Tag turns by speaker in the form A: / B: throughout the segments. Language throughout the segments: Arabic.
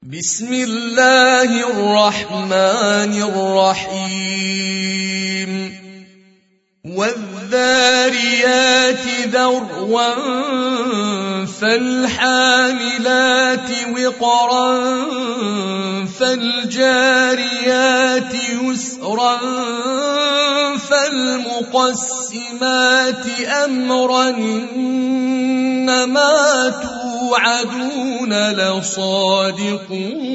A: بسم الله الرحمن الرحيم والذاريات ذروا فالحاملات وقرا فالجاريات يسرا فالمقسمات أمرا إنما توعدون لصادق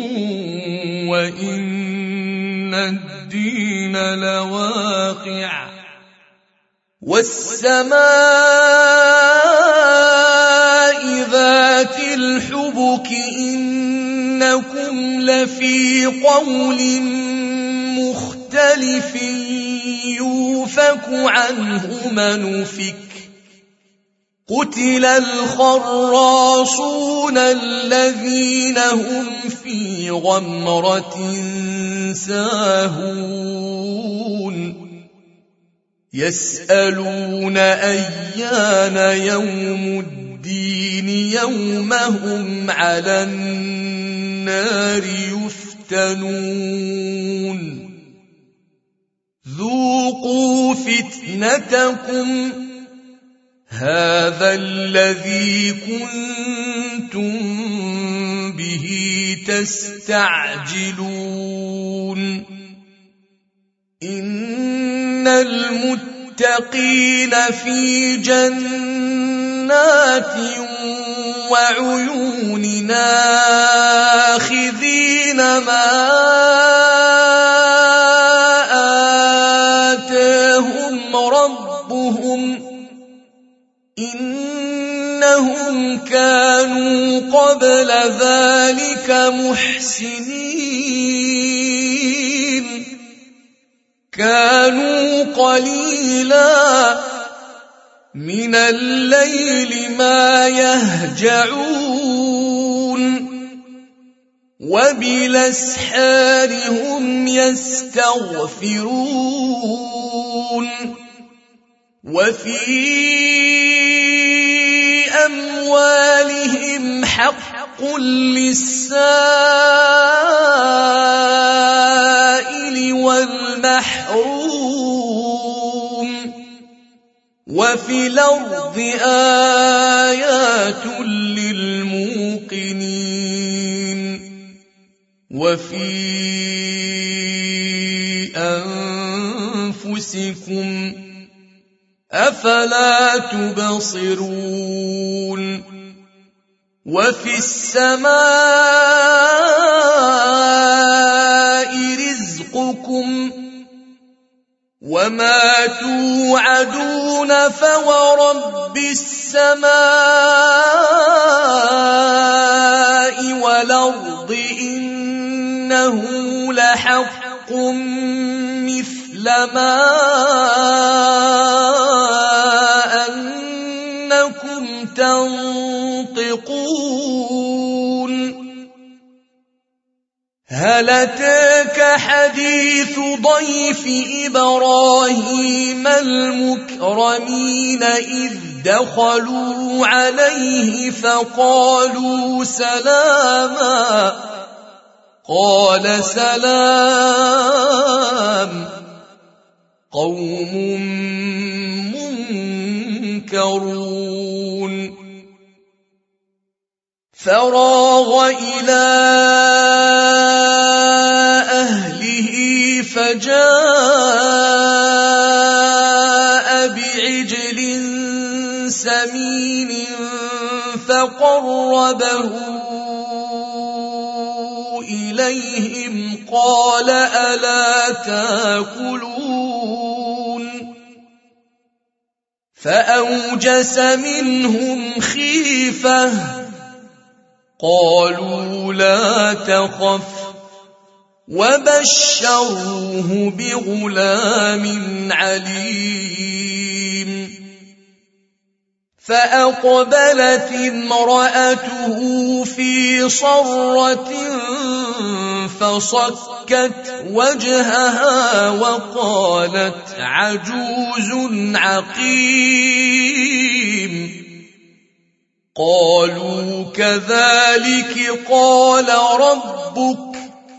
A: وإن الدين لواقع والسماء ذات الحبك إنكم لفي قول مختلف يؤفك عنه من أفك قتل الخراصون الذين هم في غمرة ساهون يسألون أيان يوم الدين يوم هم على النار يفتنون ذوقوا فتنتكم هذا الذي كنتم به تستعجلون إن المتقين في جنات وعيون آخذين ما آتاهم ربهم إنهم كانوا قبل ذلك محسنين كانوا قليلا من الليل ما يهجعون وبالأسحار هم يستغفرون وفي أموالهم حق للسائل والمحروم وفي الأرض آيات للموقنين وفي أنفسكم أفلا تبصرون وفي السماء رزقكم وما توعدون فورب السماء والأرض إنه لحق مثل ما أنكم تنطقون هل أتاك حديث ضيف إبراهيم المكرمين إذ دخلوا عليه فقالوا سلاما قال سلام قوم منكرون فراغ إلى أهله فجاء بعجل سمين فقربه إليهم قال ألا تاكلون فأوجس منهم خيفة قالوا لا تخف وبشروه بغلام عليم فأقبلت امرأته في صرة فصكت وجهها وقالت عجوز عقيم قالوا كذلك قال ربك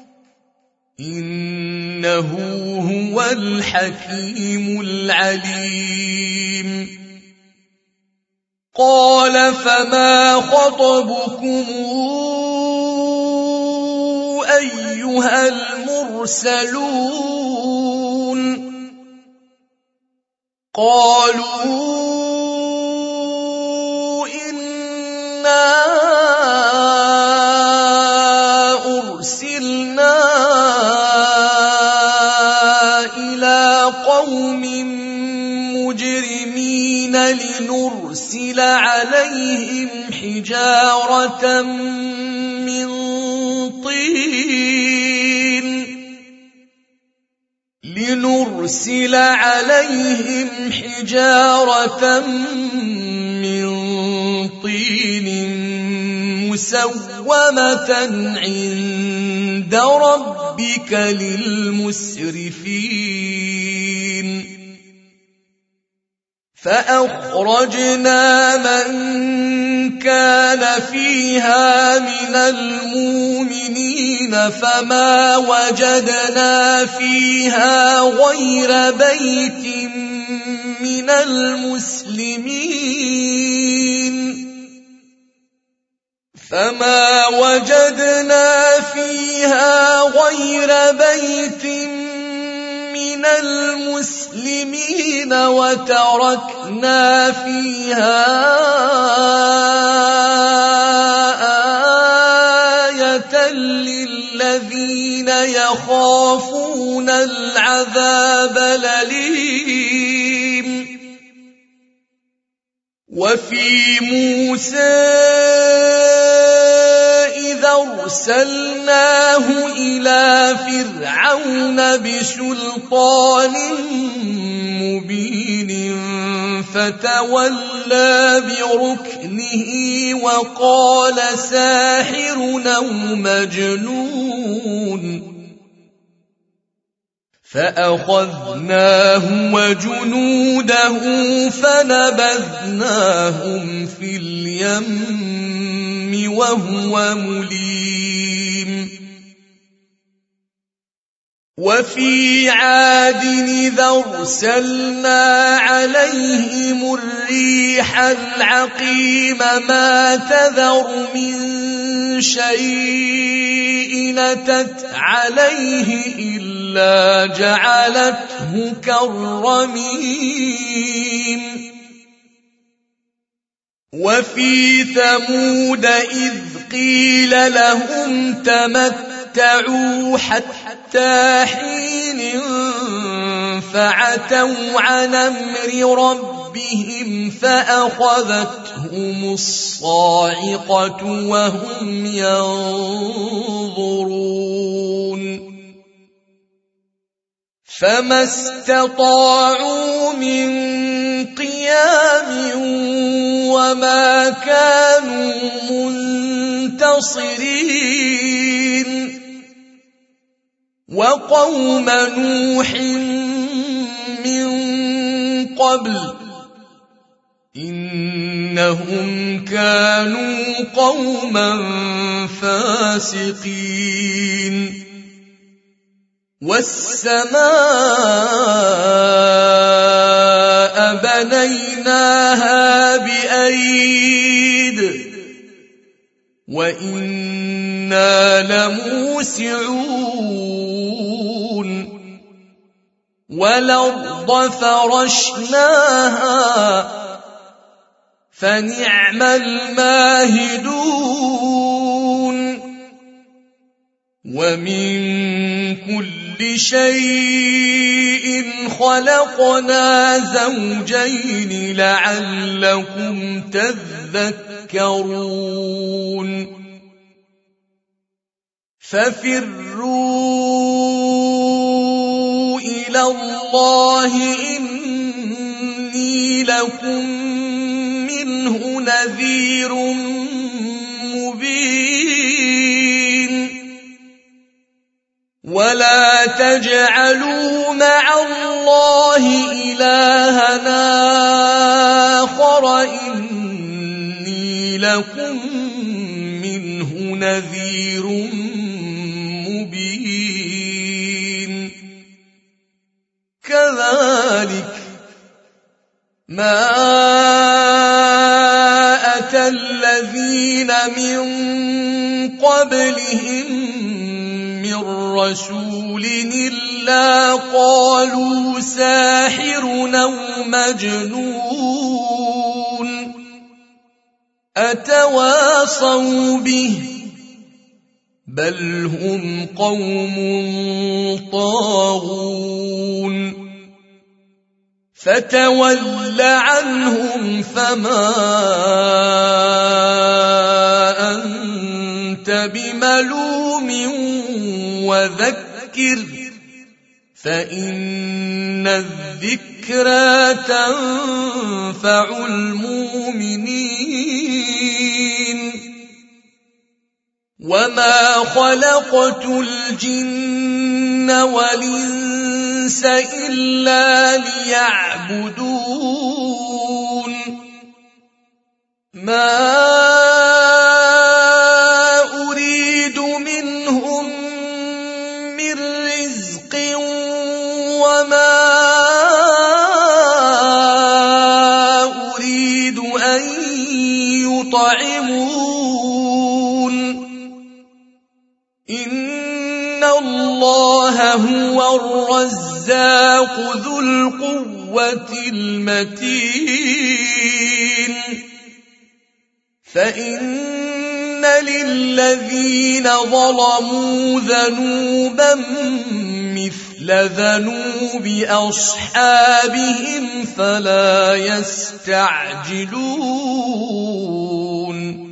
A: إنه هو الحكيم العليم قال فما خطبكم أيها المرسلون قالوا إنا أرسلنا إلى قوم مجرمين لنرسل عليهم حجارة من طين مسومة عند ربك للمسرفين فأخرجنا من كان فيها من المؤمنين فما وجدنا فيها غير بيت من المسلمين وتركنا فيها آية للذين يخافون العذاب الأليم وفي موسى إذا أرسلناه إلى فرعون بسلطان مبين فتولى بركنه وقال ساحر أو مجنون فأخذناه وجنوده فنبذناهم في اليم وهو مليم وفي عاد إذا أرسلنا عليهم الريح العقيم ما تذر من شيء أتت عليه إلا جعلته كالرميم وفي ثمود إذ قيل لهم تمتعوا حتى حين فعتوا عن أمر ربهم فأخذتهم الصاعقة وهم ينظرون فما استطاعوا من قيام وما كانوا منتصرين وقوم نوح من قبل إنهم كانوا قوما فاسقين والسماء بنيناها بأيد وإنا لموسعون والأرض فرشناها فنعم الماهدون ومن كل شيء خلقنا زوجين لعلكم تذكرون ففروا إلى الله إني لكم منه نذير مبين ولا تجعلوا مع الله إلهًا آخر إني لكم منه نذير مبين كذلك ما أتى الذين من قبلهم من رسول إلا قالوا ساحر أو مجنون أتواصوا به بل هم قوم طاغون فتول عنهم فما أنت بملوم وذكر فإن الذكرى تنفع المؤمنين وما خلقت الجن والإنس إلا ليعبدون ما أريد منهم من رزق وما أريد أن يطعمون إن الله هو الرزاق ذو القوة المتين فإن للذين ظلموا ذنوبا مثل ذنوب أصحابهم فلا يستعجلون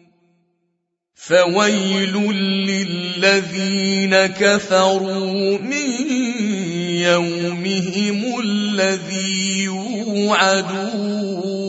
A: فويل للذين كفروا من يومهم الذي يوعدون